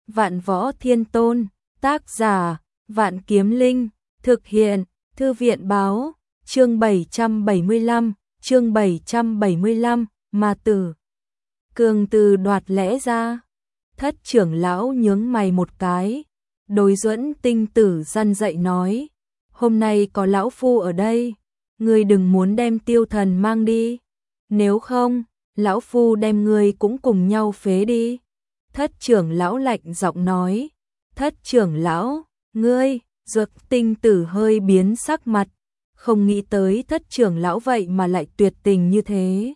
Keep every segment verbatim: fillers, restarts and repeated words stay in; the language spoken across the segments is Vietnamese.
Vạn Võ Thiên Tôn, tác giả, Vạn Kiếm Linh, thực hiện, Thư viện báo, chương bảy trăm bảy mươi lăm, chương bảy trăm bảy mươi lăm, mà tử. Cường từ đoạt lẽ ra, Thất trưởng lão nhướng mày một cái, đối Duẫn Tinh Tử răn dạy nói, hôm nay có lão phu ở đây, ngươi đừng muốn đem Tiêu Thần mang đi, nếu không, lão phu đem ngươi cũng cùng nhau phế đi. Thất trưởng lão lạnh giọng nói, Thất trưởng lão, ngươi, Duẫn Tinh Tử hơi biến sắc mặt, không nghĩ tới Thất trưởng lão vậy mà lại tuyệt tình như thế.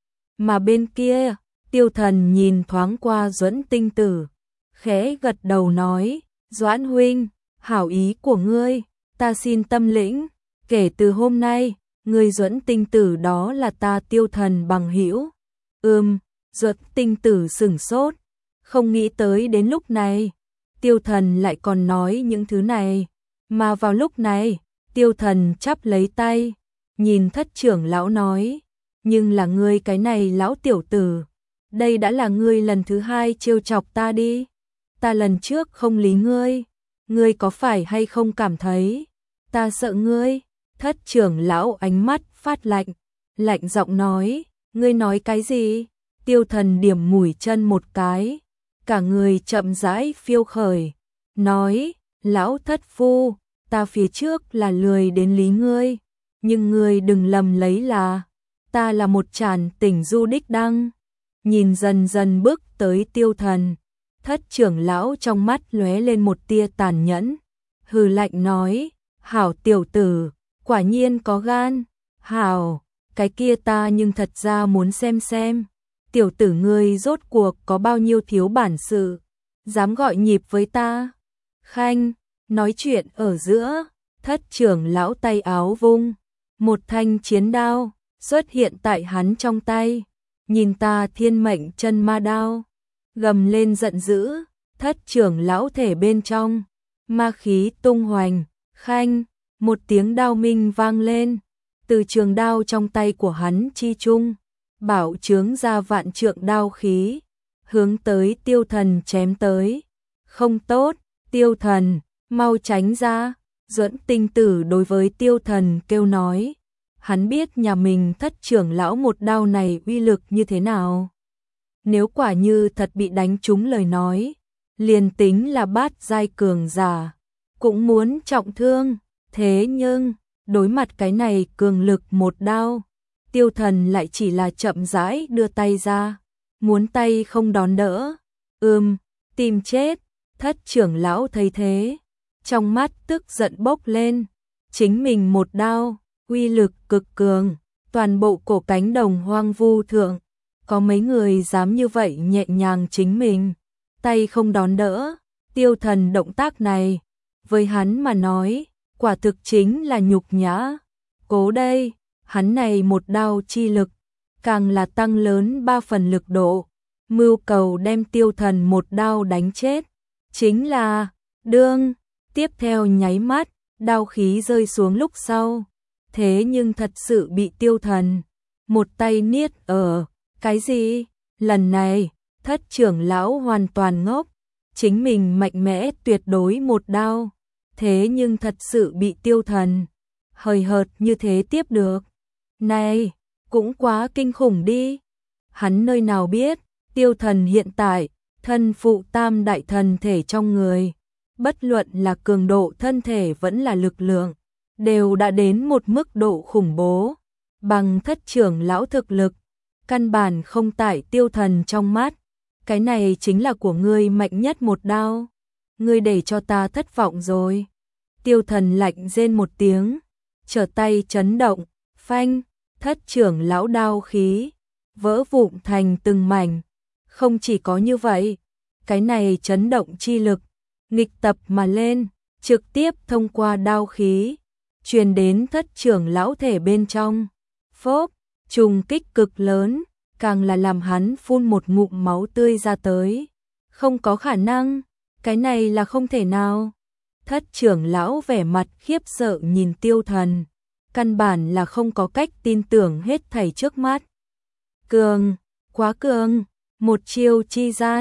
Mà bên kia, Tiêu Thần nhìn thoáng qua Duẫn Tinh Tử, khẽ gật đầu nói, Doãn huynh, hảo ý của ngươi, ta xin tâm lĩnh, kể từ hôm nay, ngươi Duẫn Tinh Tử đó là ta Tiêu Thần bằng hữu. Ừm, Duẫn Tinh Tử sửng sốt, không nghĩ tới đến lúc này, Tiêu Thần lại còn nói những thứ này, mà vào lúc này, Tiêu Thần chắp lấy tay, nhìn Thất trưởng lão nói, nhưng là ngươi cái này lão tiểu tử, đây đã là ngươi lần thứ hai trêu chọc ta đi, ta lần trước không lý ngươi, ngươi có phải hay không cảm thấy, ta sợ ngươi. Thất trưởng lão ánh mắt phát lạnh, lạnh giọng nói, ngươi nói cái gì? Tiêu Thần điểm mũi chân một cái, cả người chậm rãi phiêu khởi, nói, lão thất phu, ta phía trước là lười đến lý ngươi, nhưng ngươi đừng lầm lấy là, ta là một tràn tỉnh du đích đăng. Nhìn dần dần bước tới Tiêu Thần, Thất trưởng lão trong mắt lóe lên một tia tàn nhẫn, hừ lạnh nói, hảo tiểu tử, quả nhiên có gan, hảo, cái kia ta nhưng thật ra muốn xem xem, tiểu tử ngươi rốt cuộc có bao nhiêu thiếu bản sự, dám gọi nhịp với ta. Khanh, nói chuyện ở giữa, Thất trưởng lão tay áo vung, một thanh chiến đao xuất hiện tại hắn trong tay, nhìn ta thiên mệnh chân ma đao, gầm lên giận dữ, Thất trưởng lão thể bên trong, ma khí tung hoành, khanh, một tiếng đao minh vang lên, từ trường đao trong tay của hắn chi trung, bảo chướng ra vạn trượng đao khí, hướng tới Tiêu Thần chém tới. Không tốt, Tiêu Thần, mau tránh ra, Duẫn Tinh Tử đối với Tiêu Thần kêu nói, hắn biết nhà mình Thất trưởng lão một đao này uy lực như thế nào. Nếu quả như thật bị đánh trúng lời nói, liền tính là bát giai cường giả, cũng muốn trọng thương. Thế nhưng, đối mặt cái này cường lực một đao, Tiêu Thần lại chỉ là chậm rãi đưa tay ra, muốn tay không đón đỡ. Ừm, tìm chết. Thất trưởng lão thấy thế, trong mắt tức giận bốc lên, chính mình một đao, uy lực cực cường, toàn bộ cổ cánh đồng hoang vu thượng, có mấy người dám như vậy nhẹ nhàng chính mình, tay không đón đỡ. Tiêu Thần động tác này, với hắn mà nói, quả thực chính là nhục nhã. Cố đây, hắn này một đao chi lực, càng là tăng lớn ba phần lực độ, mưu cầu đem Tiêu Thần một đao đánh chết. Chính là, đương, tiếp theo nháy mắt, đao khí rơi xuống lúc sau. Thế nhưng thật sự bị Tiêu Thần, một tay niết ở, cái gì? Lần này, Thất trưởng lão hoàn toàn ngốc, chính mình mạnh mẽ tuyệt đối một đao. Thế nhưng thật sự bị Tiêu Thần hời hợt như thế tiếp được. Này, cũng quá kinh khủng đi. Hắn nơi nào biết, Tiêu Thần hiện tại, thân phụ tam đại thần thể trong người, bất luận là cường độ thân thể vẫn là lực lượng, đều đã đến một mức độ khủng bố. Bằng Thất trưởng lão thực lực, căn bản không tại Tiêu Thần trong mắt. Cái này chính là của ngươi mạnh nhất một đao. Ngươi để cho ta thất vọng rồi. Tiêu Thần lạnh rên một tiếng, trở tay chấn động, phanh, Thất trưởng lão đao khí, vỡ vụn thành từng mảnh. Không chỉ có như vậy, cái này chấn động chi lực, nghịch tập mà lên, trực tiếp thông qua đao khí, truyền đến Thất trưởng lão thể bên trong. Phốp, trùng kích cực lớn, càng là làm hắn phun một ngụm máu tươi ra tới. Không có khả năng, cái này là không thể nào. Thất trưởng lão vẻ mặt khiếp sợ nhìn Tiêu Thần, căn bản là không có cách tin tưởng hết thảy trước mắt. Cường, quá cường, một chiêu chi gian,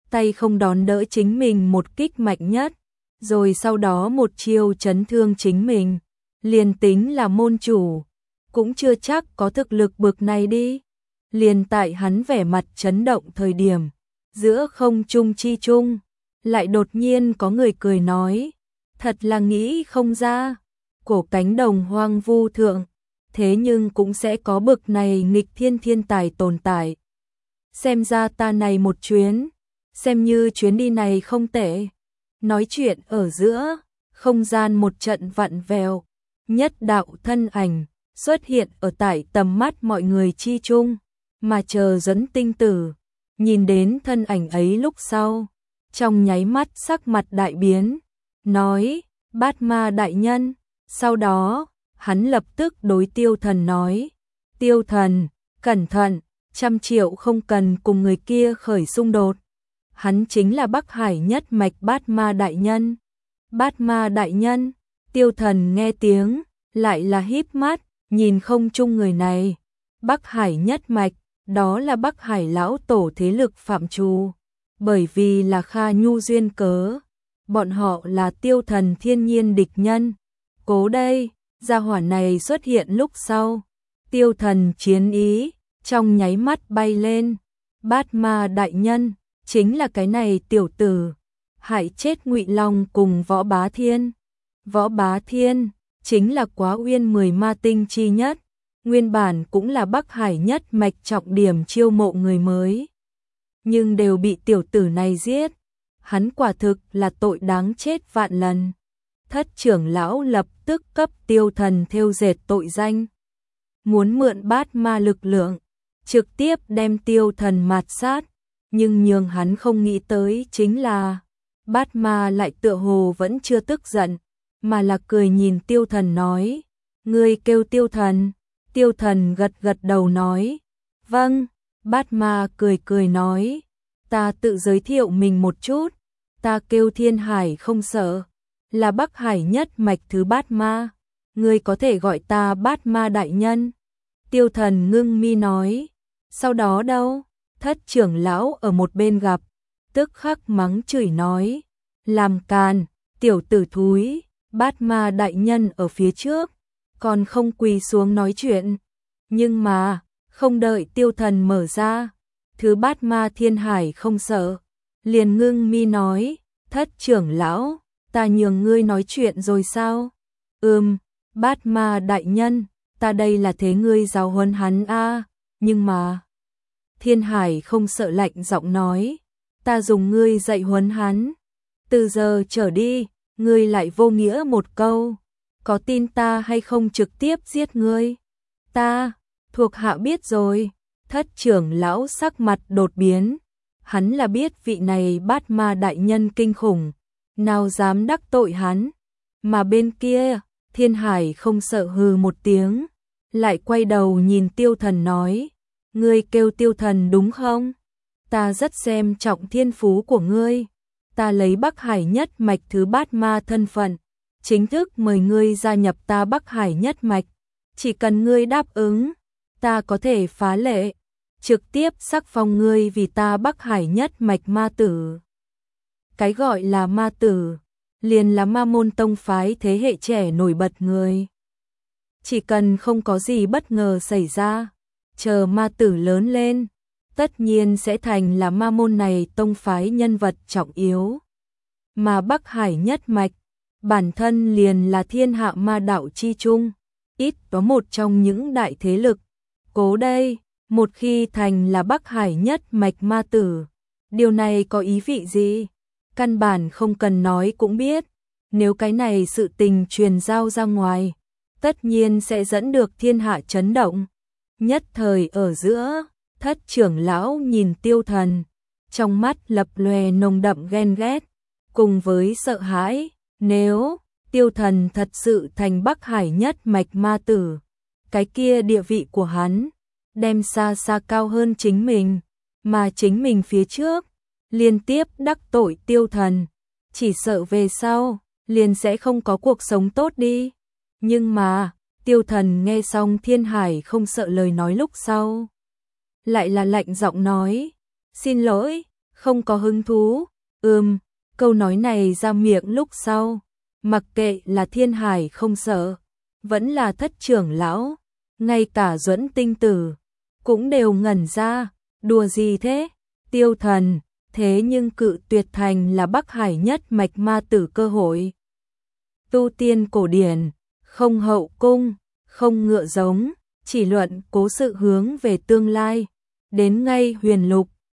tay không đón đỡ chính mình một kích mạnh nhất, rồi sau đó một chiêu chấn thương chính mình, liền tính là môn chủ, cũng chưa chắc có thực lực bực này đi. Liền tại hắn vẻ mặt chấn động thời điểm, giữa không trung chi trung, lại đột nhiên có người cười nói, thật là nghĩ không ra, cổ cánh đồng hoang vu thượng, thế nhưng cũng sẽ có bực này nghịch thiên thiên tài tồn tại. Xem ra ta này một chuyến, xem như chuyến đi này không tệ. Nói chuyện ở giữa, không gian một trận vặn vẹo, nhất đạo thân ảnh xuất hiện ở tại tầm mắt mọi người chi chung, mà chờ dẫn tinh tử, nhìn đến thân ảnh ấy lúc sau, trong nháy mắt sắc mặt đại biến, nói, Bát Ma đại nhân, sau đó, hắn lập tức đối Tiêu Thần nói, Tiêu Thần, cẩn thận, trăm triệu không cần cùng người kia khởi xung đột. Hắn chính là Bắc Hải nhất mạch Bát Ma đại nhân. Bát Ma đại nhân, Tiêu Thần nghe tiếng, lại là híp mắt, nhìn không chung người này. Bắc Hải nhất mạch, đó là Bắc Hải lão tổ thế lực phạm trù. Bởi vì là Kha Nhu duyên cớ, bọn họ là Tiêu Thần thiên nhiên địch nhân. Cố đây, gia hỏa này xuất hiện lúc sau, Tiêu Thần chiến ý, trong nháy mắt bay lên. Bát Ma đại nhân, chính là cái này tiểu tử, hại chết Ngụy Long cùng Võ Bá Thiên. Võ Bá Thiên, chính là Quá Uyên mười ma tinh chi nhất, nguyên bản cũng là Bắc Hải nhất mạch trọng điểm chiêu mộ người mới. Nhưng đều bị tiểu tử này giết, hắn quả thực là tội đáng chết vạn lần. Thất trưởng lão lập tức cấp Tiêu Thần thêu dệt tội danh. Muốn mượn Bát Ma lực lượng, trực tiếp đem Tiêu Thần mạt sát, nhưng nhường hắn không nghĩ tới chính là Bát Ma lại tựa hồ vẫn chưa tức giận, mà là cười nhìn Tiêu Thần nói, ngươi kêu Tiêu Thần. Tiêu Thần gật gật đầu nói, vâng. Bát Ma cười cười nói, ta tự giới thiệu mình một chút, ta kêu Thiên Hải không sợ, là Bắc Hải nhất mạch thứ Bát Ma, ngươi có thể gọi ta Bát Ma đại nhân. Tiêu Thần ngưng mi nói, sau đó đâu? Thất trưởng lão ở một bên gặp, tức khắc mắng chửi nói, làm càn, tiểu tử thúi, Bát Ma đại nhân ở phía trước, còn không quỳ xuống nói chuyện. Nhưng mà, không đợi Tiêu Thần mở ra, thứ Bát Ma Thiên Hải không sợ, liền ngưng mi nói, thất trưởng lão, ta nhường ngươi nói chuyện rồi sao? Ừm, Bát Ma đại nhân, ta đây là thế ngươi giáo huấn hắn a, nhưng mà Thiên Hải không sợ lạnh giọng nói, ta dùng ngươi dạy huấn hắn, từ giờ trở đi, ngươi lại vô nghĩa một câu, có tin ta hay không trực tiếp giết ngươi? Ta, thuộc hạ biết rồi. Thất trưởng lão sắc mặt đột biến, hắn là biết vị này Bát Ma đại nhân kinh khủng, nào dám đắc tội hắn. Mà bên kia, Thiên Hải không sợ hừ một tiếng, lại quay đầu nhìn Tiêu Thần nói, ngươi kêu Tiêu Thần đúng không? Ta rất xem trọng thiên phú của ngươi, ta lấy Bắc Hải nhất mạch thứ Bát Ma thân phận, chính thức mời ngươi gia nhập ta Bắc Hải nhất mạch, chỉ cần ngươi đáp ứng, ta có thể phá lệ, trực tiếp sắc phong ngươi vì ta Bắc Hải nhất mạch ma tử. Cái gọi là ma tử, liền là ma môn tông phái thế hệ trẻ nổi bật người. Chỉ cần không có gì bất ngờ xảy ra, chờ ma tử lớn lên, tất nhiên sẽ thành là ma môn này tông phái nhân vật trọng yếu. Mà Bắc Hải nhất mạch, bản thân liền là thiên hạ ma đạo chi chung, ít có một trong những đại thế lực. Cố đây, một khi thành là Bắc Hải nhất mạch ma tử, điều này có ý vị gì? Căn bản không cần nói cũng biết, nếu cái này sự tình truyền giao ra ngoài, tất nhiên sẽ dẫn được thiên hạ chấn động. Nhất thời ở giữa, thất trưởng lão nhìn Tiêu Thần, trong mắt lập lòe nồng đậm ghen ghét, cùng với sợ hãi, nếu Tiêu Thần thật sự thành Bắc Hải nhất mạch ma tử, cái kia địa vị của hắn đem xa xa cao hơn chính mình, mà chính mình phía trước liên tiếp đắc tội Tiêu Thần, chỉ sợ về sau liền sẽ không có cuộc sống tốt đi. Nhưng mà Tiêu Thần nghe xong Thiên Hải không sợ lời nói lúc sau, lại là lạnh giọng nói, xin lỗi, không có hứng thú. Ừm, câu nói này ra miệng lúc sau, mặc kệ là Thiên Hải không sợ, vẫn là Thất trưởng lão, ngay cả Duẫn Tinh Tử cũng đều ngẩn ra, đùa gì thế? Tiêu Thần, thế nhưng cự tuyệt thành là Bắc Hải nhất mạch ma tử cơ hội. Tu tiên cổ điển, không hậu cung, không ngựa giống, chỉ luận cố sự hướng về tương lai, đến ngay huyền lục,